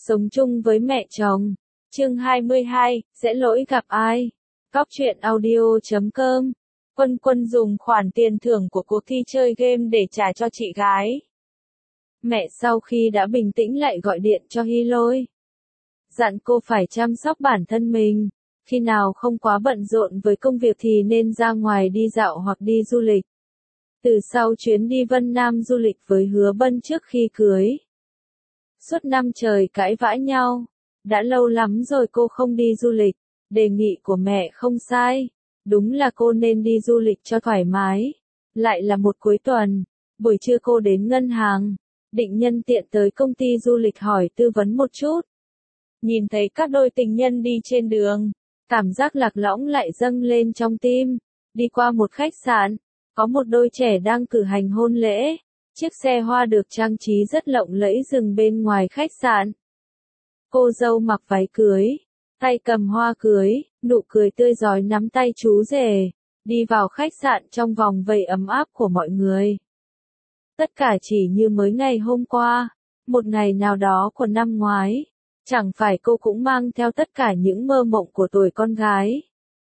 Sống chung với mẹ chồng. Chương 22, sẽ lỗi gặp ai? Cóc truyện audio.com. Quân dùng khoản tiền thưởng của cuộc thi chơi game để trả cho chị gái. Mẹ sau khi đã bình tĩnh lại gọi điện cho Hy Lôi. Dặn cô phải chăm sóc bản thân mình. Khi nào không quá bận rộn với công việc thì nên ra ngoài đi dạo hoặc đi du lịch. Từ sau chuyến đi Vân Nam du lịch với Hứa Bân trước khi cưới. Suốt năm trời cãi vã nhau. Đã lâu lắm rồi cô không đi du lịch. Đề nghị của mẹ không sai. Đúng là cô nên đi du lịch cho thoải mái. Lại là một cuối tuần. Buổi trưa cô đến ngân hàng. Định nhân tiện tới công ty du lịch hỏi tư vấn một chút. Nhìn thấy các đôi tình nhân đi trên đường. Cảm giác lạc lõng lại dâng lên trong tim. Đi qua một khách sạn. Có một đôi trẻ đang cử hành hôn lễ. Chiếc xe hoa được trang trí rất lộng lẫy dừng bên ngoài khách sạn. Cô dâu mặc váy cưới, tay cầm hoa cưới, nụ cười tươi rói nắm tay chú rể, đi vào khách sạn trong vòng vây ấm áp của mọi người. Tất cả chỉ như mới ngày hôm qua, một ngày nào đó của năm ngoái. Chẳng phải cô cũng mang theo tất cả những mơ mộng của tuổi con gái.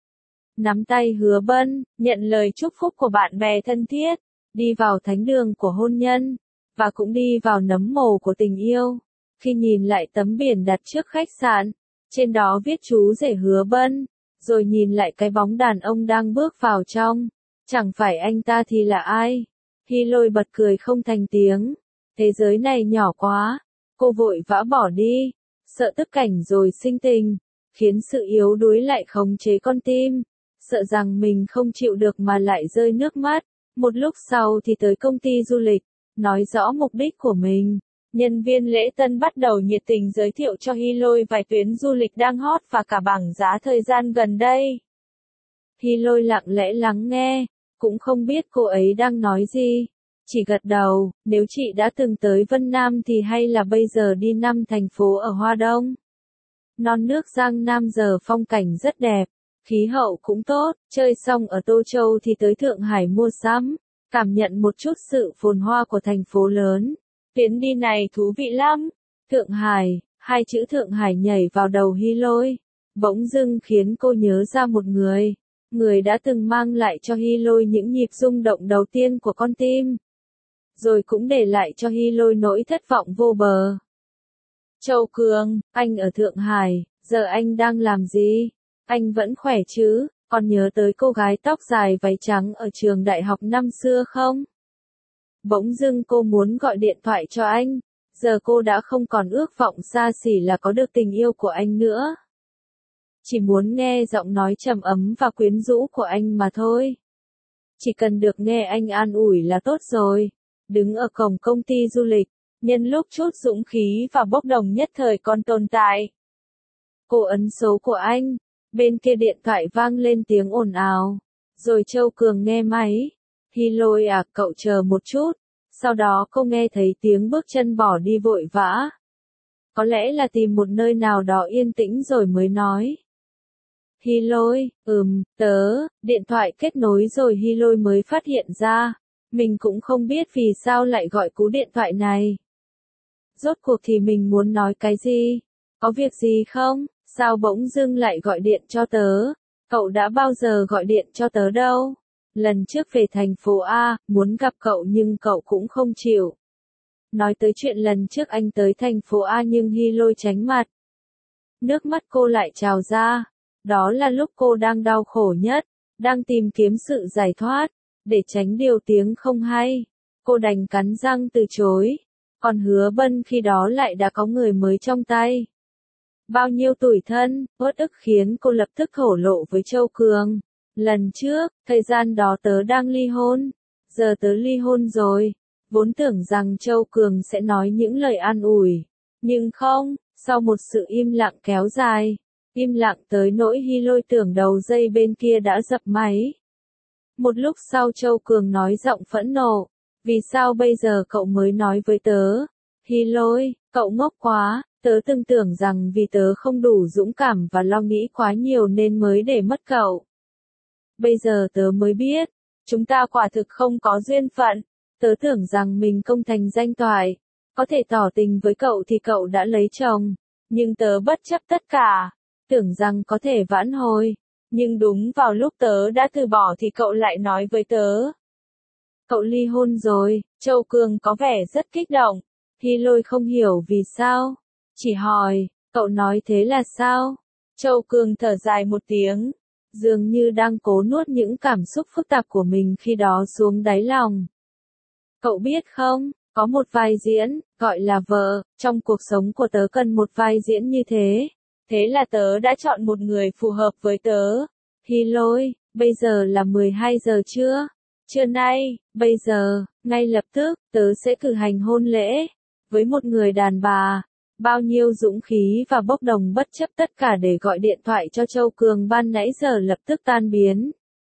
Nắm tay Hứa Bân, nhận lời chúc phúc của bạn bè thân thiết, đi vào thánh đường của hôn nhân, và cũng đi vào nấm mồ của tình yêu. Khi nhìn lại tấm biển đặt trước khách sạn, trên đó viết chú rể Hứa Bân, rồi nhìn lại cái bóng đàn ông đang bước vào trong, chẳng phải anh ta thì là ai? Hy Lôi bật cười không thành tiếng, thế giới này nhỏ quá, cô vội vã bỏ đi, sợ tức cảnh rồi sinh tình, khiến sự yếu đuối lại khống chế con tim, sợ rằng mình không chịu được mà lại rơi nước mắt. Một lúc sau thì tới công ty du lịch, nói rõ mục đích của mình. Nhân viên lễ tân bắt đầu nhiệt tình giới thiệu cho Hy Lôi vài tuyến du lịch đang hot và cả bảng giá thời gian gần đây. Hy Lôi lặng lẽ lắng nghe, cũng không biết cô ấy đang nói gì. Chỉ gật đầu, nếu chị đã từng tới Vân Nam thì hay là bây giờ đi 5 thành phố ở Hoa Đông. Non nước Giang Nam giờ phong cảnh rất đẹp, khí hậu cũng tốt, chơi xong ở Tô Châu thì tới Thượng Hải mua sắm, cảm nhận một chút sự phồn hoa của thành phố lớn. Chuyến đi này thú vị lắm. Thượng Hải, hai chữ Thượng Hải nhảy vào đầu Hy Lôi. Bỗng dưng khiến cô nhớ ra một người. Người đã từng mang lại cho Hy Lôi những nhịp rung động đầu tiên của con tim. Rồi cũng để lại cho Hy Lôi nỗi thất vọng vô bờ. Châu Cường, anh ở Thượng Hải, giờ anh đang làm gì? Anh vẫn khỏe chứ? Còn nhớ tới cô gái tóc dài váy trắng ở trường đại học năm xưa không? Bỗng dưng cô muốn gọi điện thoại cho anh, giờ cô đã không còn ước vọng xa xỉ là có được tình yêu của anh nữa. Chỉ muốn nghe giọng nói trầm ấm và quyến rũ của anh mà thôi. Chỉ cần được nghe anh an ủi là tốt rồi. Đứng ở cổng công ty du lịch, nhân lúc chút dũng khí và bốc đồng nhất thời còn tồn tại. Cô ấn số của anh, bên kia điện thoại vang lên tiếng ồn ào, rồi Châu Cường nghe máy. Hy Lôi à, cậu chờ một chút. Sau đó cô nghe thấy tiếng bước chân bỏ đi vội vã. Có lẽ là tìm một nơi nào đó yên tĩnh rồi mới nói. Hy Lôi, điện thoại kết nối rồi Hy Lôi mới phát hiện ra. Mình cũng không biết vì sao lại gọi cú điện thoại này. Rốt cuộc thì mình muốn nói cái gì? Có việc gì không? Sao bỗng dưng lại gọi điện cho tớ? Cậu đã bao giờ gọi điện cho tớ đâu? Lần trước về thành phố A, muốn gặp cậu nhưng cậu cũng không chịu. Nói tới chuyện lần trước anh tới thành phố A nhưng Hy Lôi tránh mặt. Nước mắt cô lại trào ra. Đó là lúc cô đang đau khổ nhất, đang tìm kiếm sự giải thoát, để tránh điều tiếng không hay. Cô đành cắn răng từ chối. Còn Hứa Bân khi đó lại đã có người mới trong tay. Bao nhiêu tủi thân, uất ức khiến cô lập tức thổ lộ với Châu Cường. Lần trước, thời gian đó tớ đang ly hôn. Giờ tớ ly hôn rồi. Vốn tưởng rằng Châu Cường sẽ nói những lời an ủi. Nhưng không, sau một sự im lặng kéo dài. Im lặng tới nỗi Hy Lôi tưởng đầu dây bên kia đã dập máy. Một lúc sau Châu Cường nói giọng phẫn nộ. Vì sao bây giờ cậu mới nói với tớ? Hy Lôi, cậu ngốc quá. Tớ từng tưởng rằng vì tớ không đủ dũng cảm và lo nghĩ quá nhiều nên mới để mất cậu. Bây giờ tớ mới biết, chúng ta quả thực không có duyên phận. Tớ tưởng rằng mình công thành danh toại, có thể tỏ tình với cậu thì cậu đã lấy chồng, nhưng tớ bất chấp tất cả, tưởng rằng có thể vãn hồi, nhưng đúng vào lúc tớ đã từ bỏ thì cậu lại nói với tớ. Cậu ly hôn rồi, Châu Cường có vẻ rất kích động, Hy Lôi không hiểu vì sao, chỉ hỏi, cậu nói thế là sao? Châu Cường thở dài một tiếng, dường như đang cố nuốt những cảm xúc phức tạp của mình khi đó xuống đáy lòng. Cậu biết không, có một vai diễn, gọi là vợ, trong cuộc sống của tớ cần một vai diễn như thế. Thế là tớ đã chọn một người phù hợp với tớ. Hy Lôi, bây giờ là 12 giờ trưa. Trưa nay, bây giờ, ngay lập tức, tớ sẽ cử hành hôn lễ. Với một người đàn bà, bao nhiêu dũng khí và bốc đồng bất chấp tất cả để gọi điện thoại cho Châu Cường ban nãy giờ lập tức tan biến.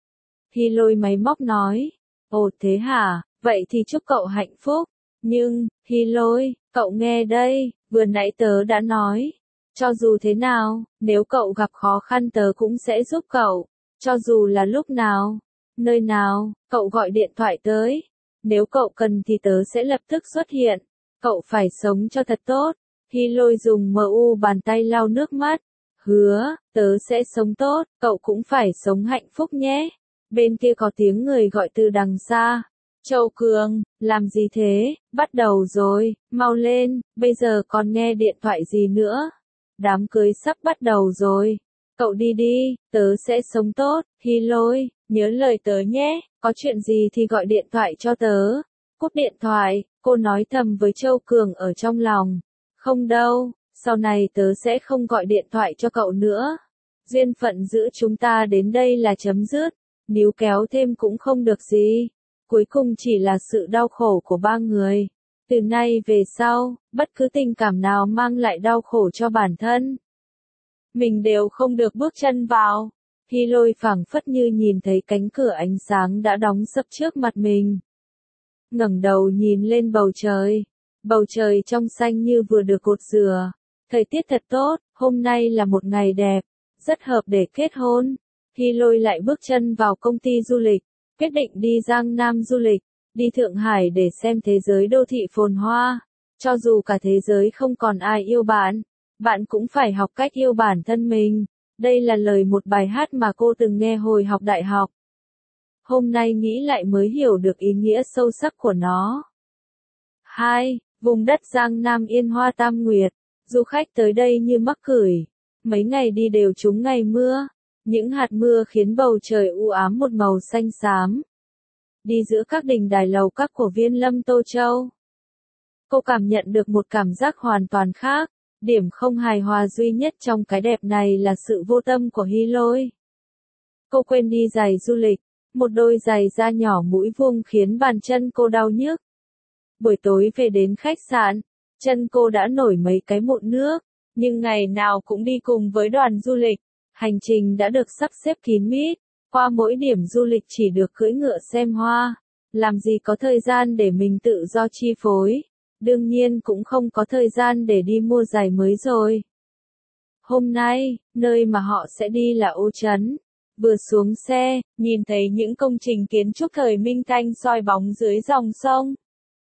Hy Lôi máy móc nói, ồ thế hả, vậy thì chúc cậu hạnh phúc. Nhưng, Hy Lôi, cậu nghe đây, vừa nãy tớ đã nói. Cho dù thế nào, nếu cậu gặp khó khăn tớ cũng sẽ giúp cậu. Cho dù là lúc nào, nơi nào, cậu gọi điện thoại tới. Nếu cậu cần thì tớ sẽ lập tức xuất hiện. Cậu phải sống cho thật tốt. Hy Lôi dùng bàn tay lau nước mắt. Hứa, tớ sẽ sống tốt, cậu cũng phải sống hạnh phúc nhé. Bên kia có tiếng người gọi từ đằng xa. Châu Cường, làm gì thế? Bắt đầu rồi, mau lên, bây giờ còn nghe điện thoại gì nữa? Đám cưới sắp bắt đầu rồi. Cậu đi đi, tớ sẽ sống tốt. Hy Lôi, nhớ lời tớ nhé, có chuyện gì thì gọi điện thoại cho tớ. Cúp điện thoại, cô nói thầm với Châu Cường ở trong lòng. Không đâu, sau này tớ sẽ không gọi điện thoại cho cậu nữa. Duyên phận giữa chúng ta đến đây là chấm dứt, níu kéo thêm cũng không được gì. Cuối cùng chỉ là sự đau khổ của ba người. Từ nay về sau, bất cứ tình cảm nào mang lại đau khổ cho bản thân, mình đều không được bước chân vào. Hy Lôi phảng phất như nhìn thấy cánh cửa ánh sáng đã đóng sập trước mặt mình. Ngẩng đầu nhìn lên bầu trời trong xanh như vừa được cột dừa. Thời tiết thật tốt, hôm nay là một ngày đẹp, rất hợp để kết hôn. Hy Lôi lại bước chân vào công ty du lịch, quyết định đi Giang Nam du lịch, đi Thượng Hải để xem thế giới đô thị phồn hoa. Cho dù cả thế giới không còn ai yêu bạn, bạn cũng phải học cách yêu bản thân mình. Đây là lời một bài hát mà cô từng nghe hồi học đại học. Hôm nay nghĩ lại mới hiểu được ý nghĩa sâu sắc của nó. 2. Vùng đất Giang Nam Yên Hoa Tam Nguyệt. Du khách tới đây như mắc cửi. Mấy ngày đi đều trúng ngày mưa. Những hạt mưa khiến bầu trời u ám một màu xanh xám. Đi giữa các đình đài lầu các của Viên Lâm Tô Châu, cô cảm nhận được một cảm giác hoàn toàn khác. Điểm không hài hòa duy nhất trong cái đẹp này là sự vô tâm của Hy Lôi. Cô quên đi giày du lịch, một đôi giày da nhỏ mũi vuông khiến bàn chân cô đau nhức. Buổi tối về đến khách sạn, chân cô đã nổi mấy cái mụn nước, nhưng ngày nào cũng đi cùng với đoàn du lịch. Hành trình đã được sắp xếp kín mít, qua mỗi điểm du lịch chỉ được cưỡi ngựa xem hoa, làm gì có thời gian để mình tự do chi phối. Đương nhiên cũng không có thời gian để đi mua giày mới rồi. Hôm nay, nơi mà họ sẽ đi là Ô Trấn. Vừa xuống xe, nhìn thấy những công trình kiến trúc thời Minh Thanh soi bóng dưới dòng sông.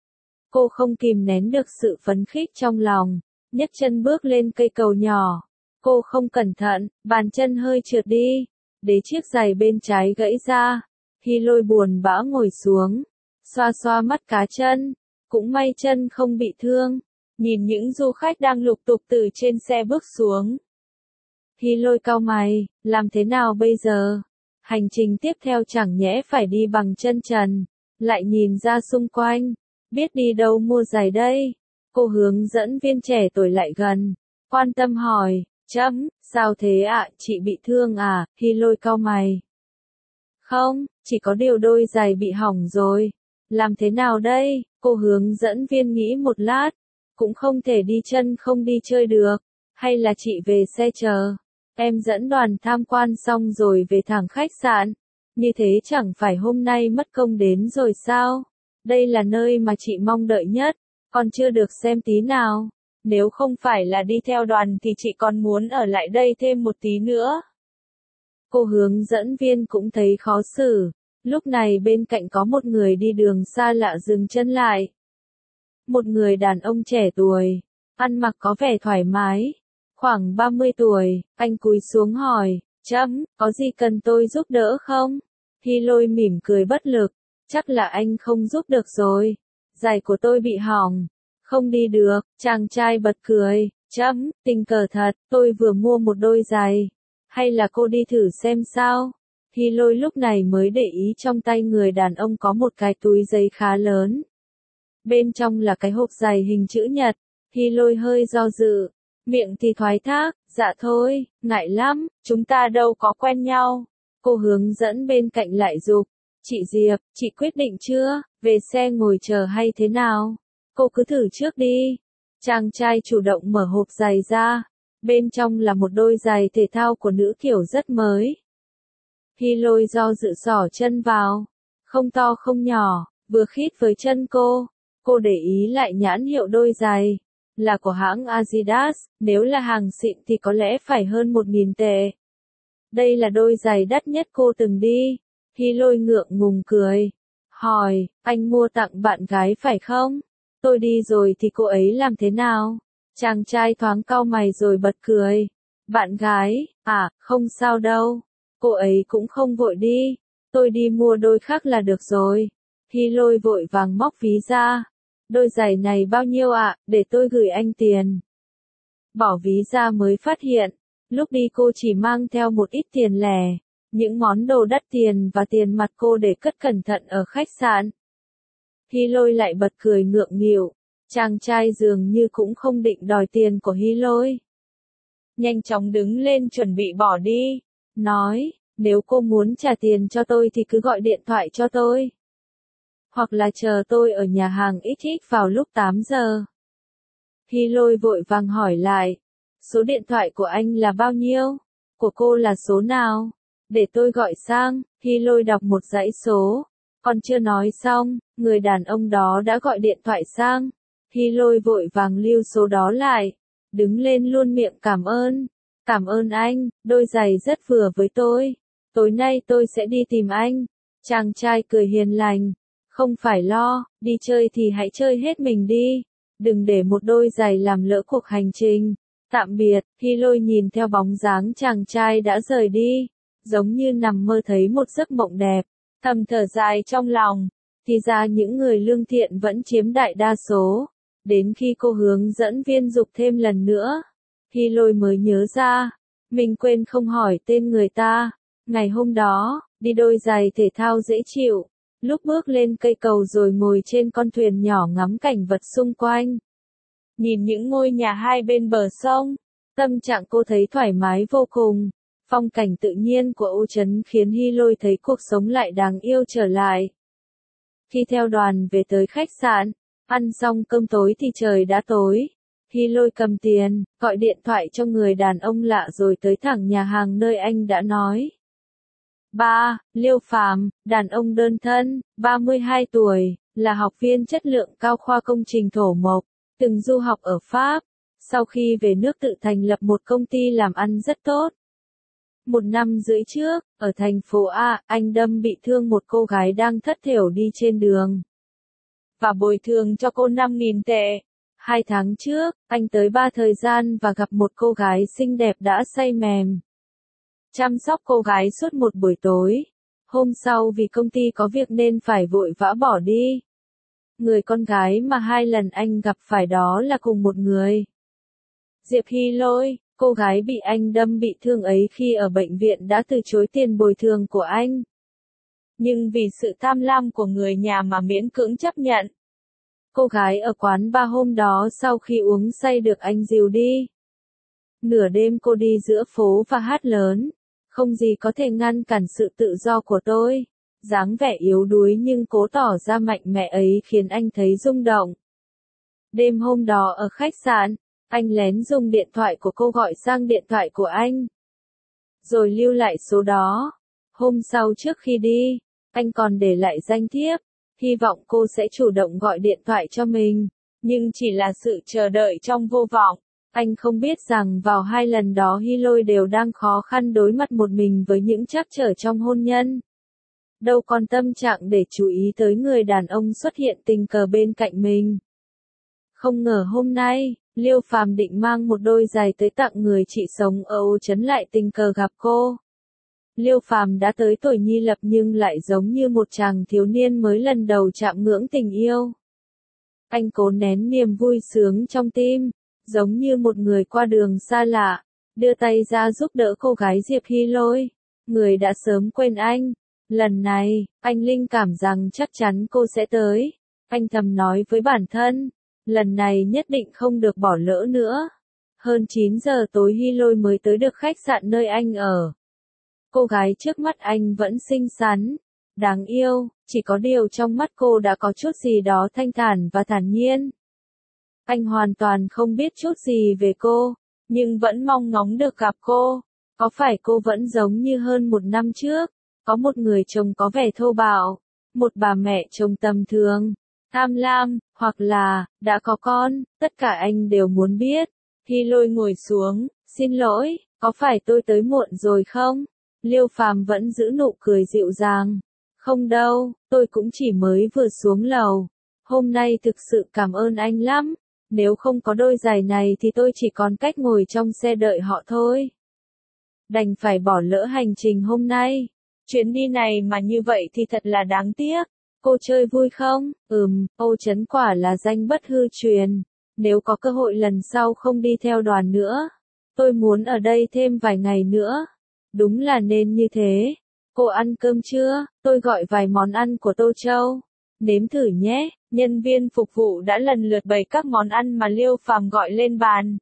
Cô không kìm nén được sự phấn khích trong lòng, nhấc chân bước lên cây cầu nhỏ. Cô không cẩn thận, bàn chân hơi trượt đi, để chiếc giày bên trái gãy ra. Hy Lôi buồn bã ngồi xuống, xoa xoa mắt cá chân. Cũng may chân không bị thương. Nhìn những du khách đang lục tục từ trên xe bước xuống, Hy Lôi cau mày, làm thế nào bây giờ? Hành trình tiếp theo chẳng nhẽ phải đi bằng chân trần. Lại nhìn ra xung quanh, biết đi đâu mua giày đây? Cô hướng dẫn viên trẻ tuổi lại gần, quan tâm hỏi, sao thế ạ, chị bị thương à? Hy Lôi cau mày. Không, chỉ có điều đôi giày bị hỏng rồi. Làm thế nào đây? Cô hướng dẫn viên nghĩ một lát, cũng không thể đi chân không đi chơi được. Hay là chị về xe chờ? Em dẫn đoàn tham quan xong rồi về thẳng khách sạn. Như thế chẳng phải hôm nay mất công đến rồi sao? Đây là nơi mà chị mong đợi nhất, còn chưa được xem tí nào. Nếu không phải là đi theo đoàn thì chị còn muốn ở lại đây thêm một tí nữa. Cô hướng dẫn viên cũng thấy khó xử. Lúc này bên cạnh có một người đi đường xa lạ dừng chân lại. Một người đàn ông trẻ tuổi, ăn mặc có vẻ thoải mái, khoảng 30 tuổi, anh cúi xuống hỏi, có gì cần tôi giúp đỡ không? Hy Lôi mỉm cười bất lực, chắc là anh không giúp được rồi. Giày của tôi bị hỏng, không đi được, chàng trai bật cười, tình cờ thật, tôi vừa mua một đôi giày. Hay là cô đi thử xem sao? Hy Lôi lúc này mới để ý trong tay người đàn ông có một cái túi giấy khá lớn. Bên trong là cái hộp giày hình chữ nhật. Hy Lôi hơi do dự, miệng thì thoái thác, dạ thôi, ngại lắm, chúng ta đâu có quen nhau. Cô hướng dẫn bên cạnh lại giục, chị Diệp, chị quyết định chưa, về xe ngồi chờ hay thế nào? Cô cứ thử trước đi. Chàng trai chủ động mở hộp giày ra, bên trong là một đôi giày thể thao của nữ kiểu rất mới. Hy Lôi do dự xỏ chân vào, không to không nhỏ, vừa khít với chân cô để ý lại nhãn hiệu đôi giày, là của hãng Adidas, nếu là hàng xịn thì có lẽ phải hơn 1.000 tệ. Đây là đôi giày đắt nhất cô từng đi. Hy Lôi ngượng ngùng cười, hỏi, anh mua tặng bạn gái phải không? Tôi đi rồi thì cô ấy làm thế nào? Chàng trai thoáng cau mày rồi bật cười. Bạn gái, không sao đâu. Cô ấy cũng không vội đi. Tôi đi mua đôi khác là được rồi. Hy Lôi vội vàng móc ví ra. Đôi giày này bao nhiêu ạ, để tôi gửi anh tiền. Bỏ ví ra mới phát hiện, lúc đi cô chỉ mang theo một ít tiền lẻ, những món đồ đắt tiền và tiền mặt cô để cất cẩn thận ở khách sạn. Hy Lôi lại bật cười ngượng nghịu, chàng trai dường như cũng không định đòi tiền của Hy Lôi. Nhanh chóng đứng lên chuẩn bị bỏ đi, nói, nếu cô muốn trả tiền cho tôi thì cứ gọi điện thoại cho tôi. Hoặc là chờ tôi ở nhà hàng XX vào lúc 8 giờ. Hy Lôi vội vàng hỏi lại, số điện thoại của anh là bao nhiêu? Của cô là số nào? Để tôi gọi sang. Hy Lôi đọc một dãy số. Còn chưa nói xong, người đàn ông đó đã gọi điện thoại sang. Hy Lôi vội vàng lưu số đó lại. Đứng lên luôn miệng cảm ơn. Cảm ơn anh, đôi giày rất vừa với tôi. Tối nay tôi sẽ đi tìm anh. Chàng trai cười hiền lành. Không phải lo, đi chơi thì hãy chơi hết mình đi. Đừng để một đôi giày làm lỡ cuộc hành trình. Tạm biệt. Hy Lôi nhìn theo bóng dáng chàng trai đã rời đi, giống như nằm mơ thấy một giấc mộng đẹp, thầm thở dài trong lòng. Thì ra những người lương thiện vẫn chiếm đại đa số. Đến khi cô hướng dẫn viên dục thêm lần nữa, Hy Lôi mới nhớ ra, mình quên không hỏi tên người ta. Ngày hôm đó, đi đôi giày thể thao dễ chịu, lúc bước lên cây cầu rồi ngồi trên con thuyền nhỏ ngắm cảnh vật xung quanh. Nhìn những ngôi nhà hai bên bờ sông, tâm trạng cô thấy thoải mái vô cùng. Phong cảnh tự nhiên của Ô Trấn khiến Hy Lôi thấy cuộc sống lại đáng yêu trở lại. Khi theo đoàn về tới khách sạn, ăn xong cơm tối thì trời đã tối. Hy Lôi cầm tiền, gọi điện thoại cho người đàn ông lạ rồi tới thẳng nhà hàng nơi anh đã nói. Liêu Phàm, đàn ông đơn thân, 32 tuổi, là học viên chất lượng cao khoa công trình thổ mộc, từng du học ở Pháp. Sau khi về nước tự thành lập một công ty làm ăn rất tốt. 1 năm rưỡi trước, ở thành phố A, anh đâm bị thương một cô gái đang thất thểu đi trên đường. Và bồi thường cho cô 5.000 tệ. 2 tháng trước, anh tới Ba thời gian và gặp một cô gái xinh đẹp đã say mềm. Chăm sóc cô gái suốt một buổi tối. Hôm sau vì công ty có việc nên phải vội vã bỏ đi. Người con gái mà 2 lần anh gặp phải đó là cùng một người. Diệp Hy Lôi, cô gái bị anh đâm bị thương ấy khi ở bệnh viện đã từ chối tiền bồi thường của anh. Nhưng vì sự tham lam của người nhà mà miễn cưỡng chấp nhận. Cô gái ở quán bar hôm đó sau khi uống say được anh dìu đi. Nửa đêm cô đi giữa phố và hát lớn. Không gì có thể ngăn cản sự tự do của tôi. Dáng vẻ yếu đuối nhưng cố tỏ ra mạnh mẽ ấy khiến anh thấy rung động. Đêm hôm đó ở khách sạn, anh lén dùng điện thoại của cô gọi sang điện thoại của anh. Rồi lưu lại số đó. Hôm sau trước khi đi, anh còn để lại danh thiếp, hy vọng cô sẽ chủ động gọi điện thoại cho mình. Nhưng chỉ là sự chờ đợi trong vô vọng. Anh không biết rằng vào 2 lần đó Hy Lôi đều đang khó khăn đối mặt một mình với những trắc trở trong hôn nhân. Đâu còn tâm trạng để chú ý tới người đàn ông xuất hiện tình cờ bên cạnh mình. Không ngờ hôm nay, Liêu Phàm định mang một đôi giày tới tặng người chị sống ở Ô Trấn lại tình cờ gặp cô. Liêu Phàm đã tới tuổi nhi lập nhưng lại giống như một chàng thiếu niên mới lần đầu chạm ngưỡng tình yêu. Anh cố nén niềm vui sướng trong tim, giống như một người qua đường xa lạ, đưa tay ra giúp đỡ cô gái Diệp Hy Lôi, người đã sớm quên anh. Lần này, anh linh cảm rằng chắc chắn cô sẽ tới. Anh thầm nói với bản thân, lần này nhất định không được bỏ lỡ nữa. Hơn 9 giờ tối Hy Lôi mới tới được khách sạn nơi anh ở. Cô gái trước mắt anh vẫn xinh xắn, đáng yêu, chỉ có điều trong mắt cô đã có chút gì đó thanh thản và thản nhiên. Anh hoàn toàn không biết chút gì về cô, nhưng vẫn mong ngóng được gặp cô. Có phải cô vẫn giống như hơn một năm trước, có một người chồng có vẻ thô bạo, một bà mẹ chồng tầm thường, tham lam, hoặc là, đã có con, tất cả anh đều muốn biết. Hy Lôi ngồi xuống, xin lỗi, có phải tôi tới muộn rồi không? Liêu Phàm vẫn giữ nụ cười dịu dàng. Không đâu, tôi cũng chỉ mới vừa xuống lầu. Hôm nay thực sự cảm ơn anh lắm. Nếu không có đôi giày này thì tôi chỉ còn cách ngồi trong xe đợi họ thôi. Đành phải bỏ lỡ hành trình hôm nay. Chuyến đi này mà như vậy thì thật là đáng tiếc. Cô chơi vui không? Ô Trấn quả là danh bất hư truyền. Nếu có cơ hội lần sau không đi theo đoàn nữa, tôi muốn ở đây thêm vài ngày nữa. Đúng là nên như thế. Cô ăn cơm chưa? Tôi gọi vài món ăn của Tô Châu. Nếm thử nhé. Nhân viên phục vụ đã lần lượt bày các món ăn mà Liêu Phàm gọi lên bàn.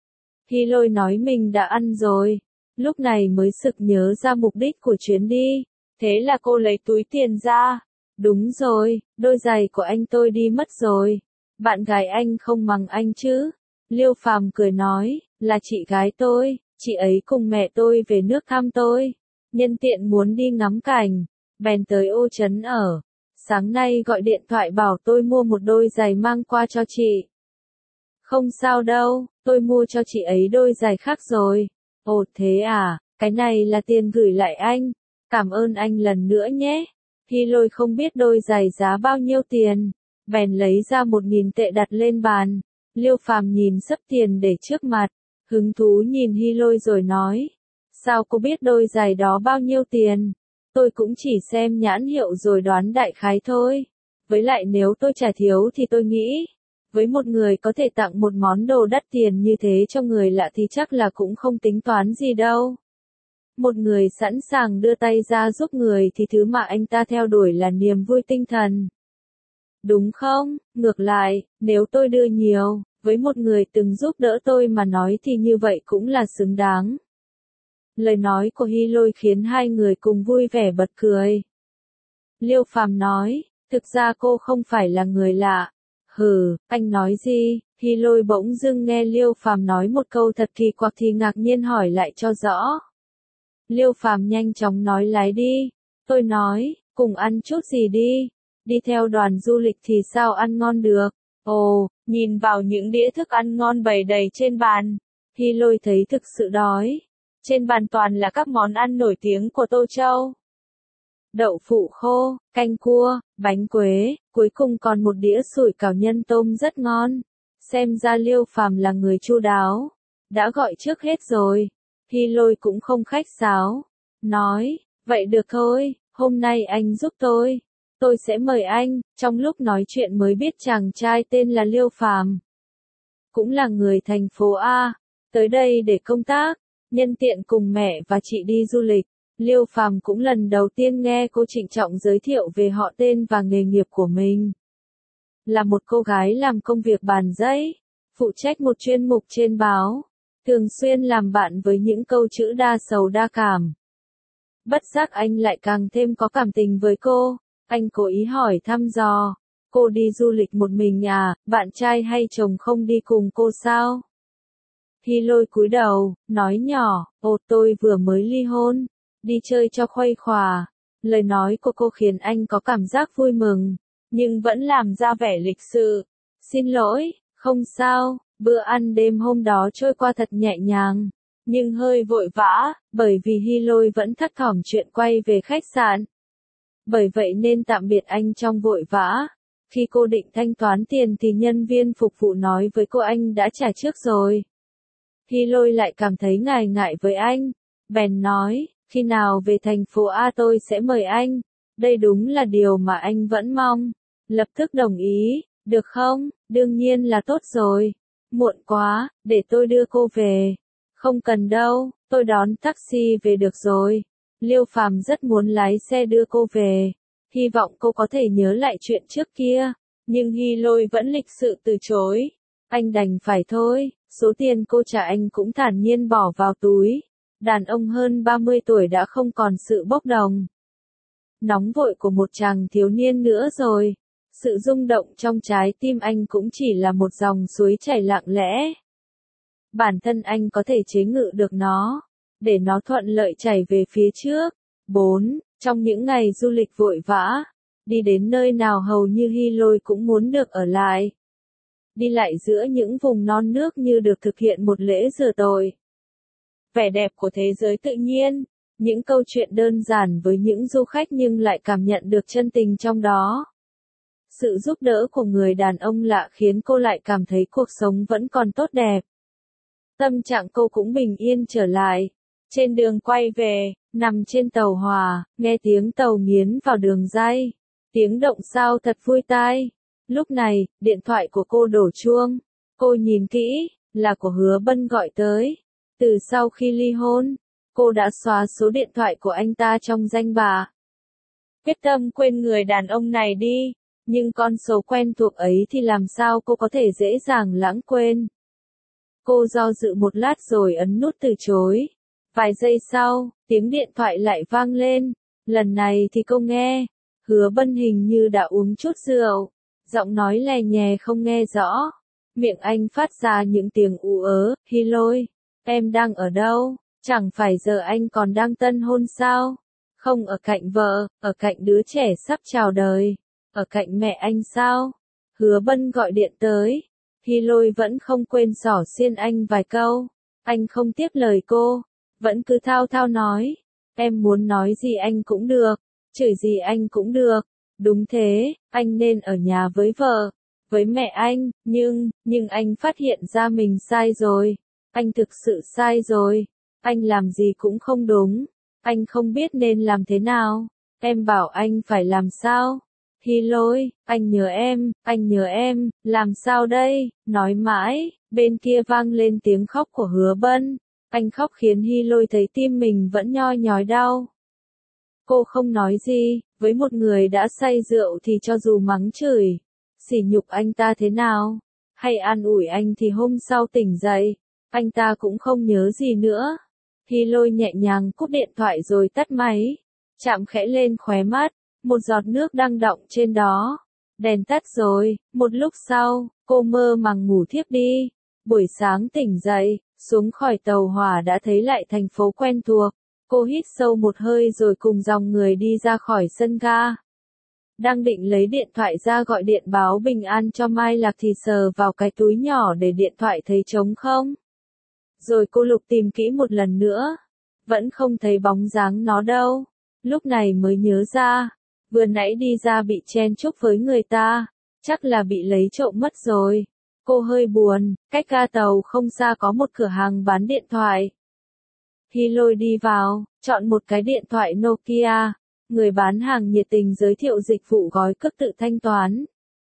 Hy Lôi nói mình đã ăn rồi. Lúc này mới sực nhớ ra mục đích của chuyến đi. Thế là cô lấy túi tiền ra. Đúng rồi, đôi giày của anh tôi đi mất rồi. Bạn gái anh không mắng anh chứ? Liêu Phàm cười nói, là chị gái tôi, chị ấy cùng mẹ tôi về nước thăm tôi. Nhân tiện muốn đi ngắm cảnh, bèn tới Ô Trấn ở. Sáng nay gọi điện thoại bảo tôi mua một đôi giày mang qua cho chị. Không sao đâu, tôi mua cho chị ấy đôi giày khác rồi. Ồ thế à, cái này là tiền gửi lại anh. Cảm ơn anh lần nữa nhé. Hy Lôi không biết đôi giày giá bao nhiêu tiền, bèn lấy ra 1.000 tệ đặt lên bàn. Liêu Phàm nhìn xấp tiền để trước mặt, hứng thú nhìn Hy Lôi rồi nói. Sao cô biết đôi giày đó bao nhiêu tiền? Tôi cũng chỉ xem nhãn hiệu rồi đoán đại khái thôi. Với lại nếu tôi trả thiếu thì tôi nghĩ, với một người có thể tặng một món đồ đắt tiền như thế cho người lạ thì chắc là cũng không tính toán gì đâu. Một người sẵn sàng đưa tay ra giúp người thì thứ mà anh ta theo đuổi là niềm vui tinh thần. Đúng không? Ngược lại, nếu tôi đưa nhiều, với một người từng giúp đỡ tôi mà nói thì như vậy cũng là xứng đáng. Lời nói của Hy Lôi khiến hai người cùng vui vẻ bật cười. Liêu Phàm nói, thực ra cô không phải là người lạ. Hừ, anh nói gì? Hy Lôi bỗng dưng nghe Liêu Phàm nói một câu thật kỳ quặc thì ngạc nhiên hỏi lại cho rõ. Liêu Phàm nhanh chóng nói lái đi. Tôi nói, cùng ăn chút gì đi. Đi theo đoàn du lịch thì sao ăn ngon được. Ồ, nhìn vào những đĩa thức ăn ngon bày đầy trên bàn, Hy Lôi thấy thực sự đói. Trên bàn toàn là các món ăn nổi tiếng của Tô Châu. Đậu phụ khô, canh cua, bánh quế, cuối cùng còn một đĩa sủi cảo nhân tôm rất ngon. Xem ra Liêu Phàm là người chu đáo. Đã gọi trước hết rồi. Hy Lôi cũng không khách sáo. Nói, vậy được thôi, hôm nay anh giúp tôi. Tôi sẽ mời anh. Trong lúc nói chuyện mới biết chàng trai tên là Liêu Phàm. Cũng là người thành phố A. Tới đây để công tác. Nhân tiện cùng mẹ và chị đi du lịch. Liêu Phàm cũng lần đầu tiên nghe cô trịnh trọng giới thiệu về họ tên và nghề nghiệp của mình. Là một cô gái làm công việc bàn giấy, phụ trách một chuyên mục trên báo, thường xuyên làm bạn với những câu chữ đa sầu đa cảm. Bất giác anh lại càng thêm có cảm tình với cô, anh cố ý hỏi thăm dò, cô đi du lịch một mình à, bạn trai hay chồng không đi cùng cô sao? Hy Lôi cúi đầu, nói nhỏ, ồ tôi vừa mới ly hôn, đi chơi cho khuây khỏa. Lời nói của cô khiến anh có cảm giác vui mừng, nhưng vẫn làm ra vẻ lịch sự. Xin lỗi, không sao, bữa ăn đêm hôm đó trôi qua thật nhẹ nhàng, nhưng hơi vội vã, bởi vì Hy Lôi vẫn thấp thỏm chuyện quay về khách sạn. Bởi vậy nên tạm biệt anh trong vội vã. Khi cô định thanh toán tiền thì nhân viên phục vụ nói với cô anh đã trả trước rồi. Hy Lôi lại cảm thấy ngại ngại với anh, bèn nói, khi nào về thành phố A tôi sẽ mời anh, đây đúng là điều mà anh vẫn mong. Lập tức đồng ý, được không, đương nhiên là tốt rồi. Muộn quá, để tôi đưa cô về. Không cần đâu, tôi đón taxi về được rồi. Liêu Phàm rất muốn lái xe đưa cô về. Hy vọng cô có thể nhớ lại chuyện trước kia. Nhưng Hy Lôi vẫn lịch sự từ chối. Anh đành phải thôi, số tiền cô trả anh cũng thản nhiên bỏ vào túi. Đàn ông hơn 30 tuổi đã không còn sự bốc đồng nóng vội của một chàng thiếu niên nữa rồi. Sự rung động trong trái tim anh cũng chỉ là một dòng suối chảy lặng lẽ. Bản thân anh có thể chế ngự được nó, để nó thuận lợi chảy về phía trước. 4. Trong những ngày du lịch vội vã, đi đến nơi nào hầu như Hy Lôi cũng muốn được ở lại. Đi lại giữa những vùng non nước như được thực hiện một lễ rửa tội. Vẻ đẹp của thế giới tự nhiên, những câu chuyện đơn giản với những du khách nhưng lại cảm nhận được chân tình trong đó. Sự giúp đỡ của người đàn ông lạ khiến cô lại cảm thấy cuộc sống vẫn còn tốt đẹp. Tâm trạng cô cũng bình yên trở lại. Trên đường quay về, nằm trên tàu hỏa, nghe tiếng tàu nghiến vào đường ray. Tiếng động sao thật vui tai. Lúc này, điện thoại của cô đổ chuông. Cô nhìn kỹ, là của Hứa Bân gọi tới. Từ sau khi ly hôn, cô đã xóa số điện thoại của anh ta trong danh bạ. Quyết tâm quên người đàn ông này đi, nhưng con số quen thuộc ấy thì làm sao cô có thể dễ dàng lãng quên. Cô do dự một lát rồi ấn nút từ chối. Vài giây sau, tiếng điện thoại lại vang lên. Lần này thì cô nghe. Hứa Bân hình như đã uống chút rượu. Giọng nói lè nhè không nghe rõ. Miệng anh phát ra những tiếng ú ớ. Hy Lôi, em đang ở đâu? Chẳng phải giờ anh còn đang tân hôn sao? Không ở cạnh vợ, ở cạnh đứa trẻ sắp chào đời. Ở cạnh mẹ anh sao? Hứa Bân gọi điện tới. Hy Lôi vẫn không quên xỏ xiên anh vài câu. Anh không tiếp lời cô, vẫn cứ thao thao nói. Em muốn nói gì anh cũng được, chửi gì anh cũng được. Đúng thế, anh nên ở nhà với vợ, với mẹ anh, nhưng anh phát hiện ra mình sai rồi. Anh thực sự sai rồi. Anh làm gì cũng không đúng. Anh không biết nên làm thế nào. Em bảo anh phải làm sao? Hy Lôi, anh nhớ em, làm sao đây? Nói mãi, bên kia vang lên tiếng khóc của Hứa Bân. Anh khóc khiến Hy Lôi thấy tim mình vẫn nhoi nhói đau. Cô không nói gì, với một người đã say rượu thì cho dù mắng chửi, sỉ nhục anh ta thế nào, hay an ủi anh thì hôm sau tỉnh dậy, anh ta cũng không nhớ gì nữa. Hy Lôi nhẹ nhàng cúp điện thoại rồi tắt máy, chạm khẽ lên khóe mắt, một giọt nước đang đọng trên đó. Đèn tắt rồi, một lúc sau, cô mơ màng ngủ thiếp đi. Buổi sáng tỉnh dậy, xuống khỏi tàu hỏa đã thấy lại thành phố quen thuộc. Cô hít sâu một hơi rồi cùng dòng người đi ra khỏi sân ga. Đang định lấy điện thoại ra gọi điện báo bình an cho Mai Lạc thì sờ vào cái túi nhỏ để điện thoại thấy trống không. Rồi cô lục tìm kỹ một lần nữa. Vẫn không thấy bóng dáng nó đâu. Lúc này mới nhớ ra. Vừa nãy đi ra bị chen chúc với người ta. Chắc là bị lấy trộm mất rồi. Cô hơi buồn, cách ga tàu không xa có một cửa hàng bán điện thoại. Hy Lôi đi vào, chọn một cái điện thoại Nokia. Người bán hàng nhiệt tình giới thiệu dịch vụ gói cước tự thanh toán.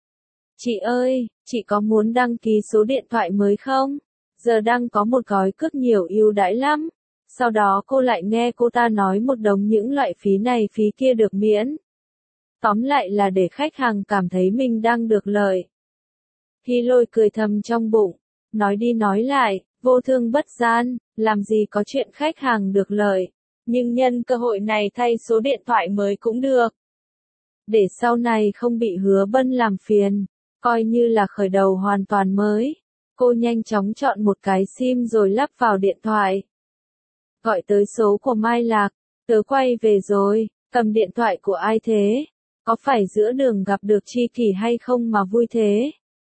Chị ơi, chị có muốn đăng ký số điện thoại mới không? Giờ đang có một gói cước nhiều ưu đãi lắm. Sau đó cô lại nghe cô ta nói một đống những loại phí này phí kia được miễn. Tóm lại là để khách hàng cảm thấy mình đang được lợi. Hy Lôi cười thầm trong bụng, nói đi nói lại, vô thương bất gian, làm gì có chuyện khách hàng được lợi. Nhưng nhân cơ hội này thay số điện thoại mới cũng được. Để sau này không bị Hứa Bân làm phiền, coi như là khởi đầu hoàn toàn mới. Cô nhanh chóng chọn một cái SIM rồi lắp vào điện thoại. Gọi tới số của Mai Lạc, tớ quay về rồi, cầm điện thoại của ai thế? Có phải giữa đường gặp được tri kỷ hay không mà vui thế?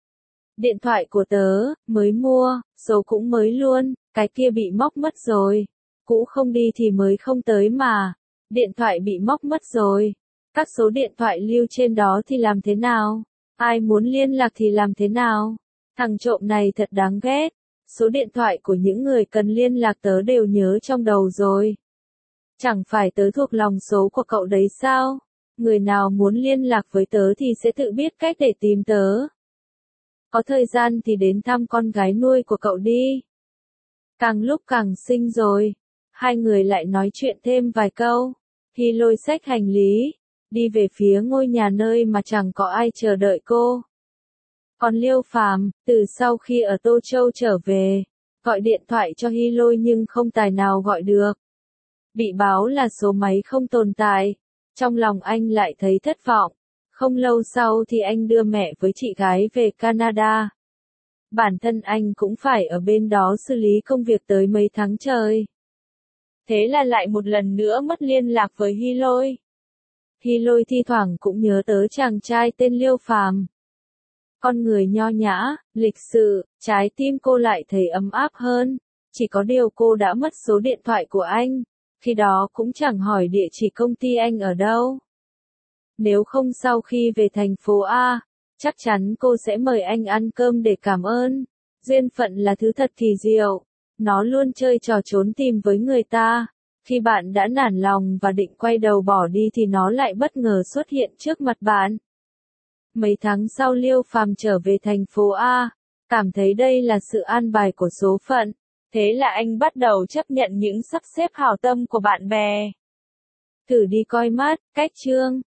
Điện thoại của tớ, mới mua, số cũng mới luôn, cái kia bị móc mất rồi. Cũ không đi thì mới không tới mà. Điện thoại bị móc mất rồi. Các số điện thoại lưu trên đó thì làm thế nào? Ai muốn liên lạc thì làm thế nào? Thằng trộm này thật đáng ghét. Số điện thoại của những người cần liên lạc tớ đều nhớ trong đầu rồi. Chẳng phải tớ thuộc lòng số của cậu đấy sao? Người nào muốn liên lạc với tớ thì sẽ tự biết cách để tìm tớ. Có thời gian thì đến thăm con gái nuôi của cậu đi. Càng lúc càng xinh rồi. Hai người lại nói chuyện thêm vài câu. Hy lôi xách hành lý, đi về phía ngôi nhà nơi mà chẳng có ai chờ đợi cô. Còn Liêu Phàm, từ sau khi ở Tô Châu trở về, gọi điện thoại cho Hy lôi nhưng không tài nào gọi được. Bị báo là số máy không tồn tại. Trong lòng anh lại thấy thất vọng. Không lâu sau thì anh đưa mẹ với chị gái về Canada. Bản thân anh cũng phải ở bên đó xử lý công việc tới mấy tháng trời. Thế là lại một lần nữa mất liên lạc với Hy lôi. Hy lôi thi thoảng cũng nhớ tới chàng trai tên Liêu Phàm. Con người nho nhã, lịch sự, trái tim cô lại thấy ấm áp hơn. Chỉ có điều cô đã mất số điện thoại của anh. Khi đó cũng chẳng hỏi địa chỉ công ty anh ở đâu. Nếu không sau khi về thành phố A, chắc chắn cô sẽ mời anh ăn cơm để cảm ơn. Duyên phận là thứ thật kỳ diệu. Nó luôn chơi trò trốn tìm với người ta. Khi bạn đã nản lòng và định quay đầu bỏ đi thì nó lại bất ngờ xuất hiện trước mặt bạn. Mấy tháng sau Liêu Phàm trở về thành phố A, cảm thấy đây là sự an bài của số phận. Thế là anh bắt đầu chấp nhận những sắp xếp hảo tâm của bạn bè. Thử đi coi mắt, cách chương.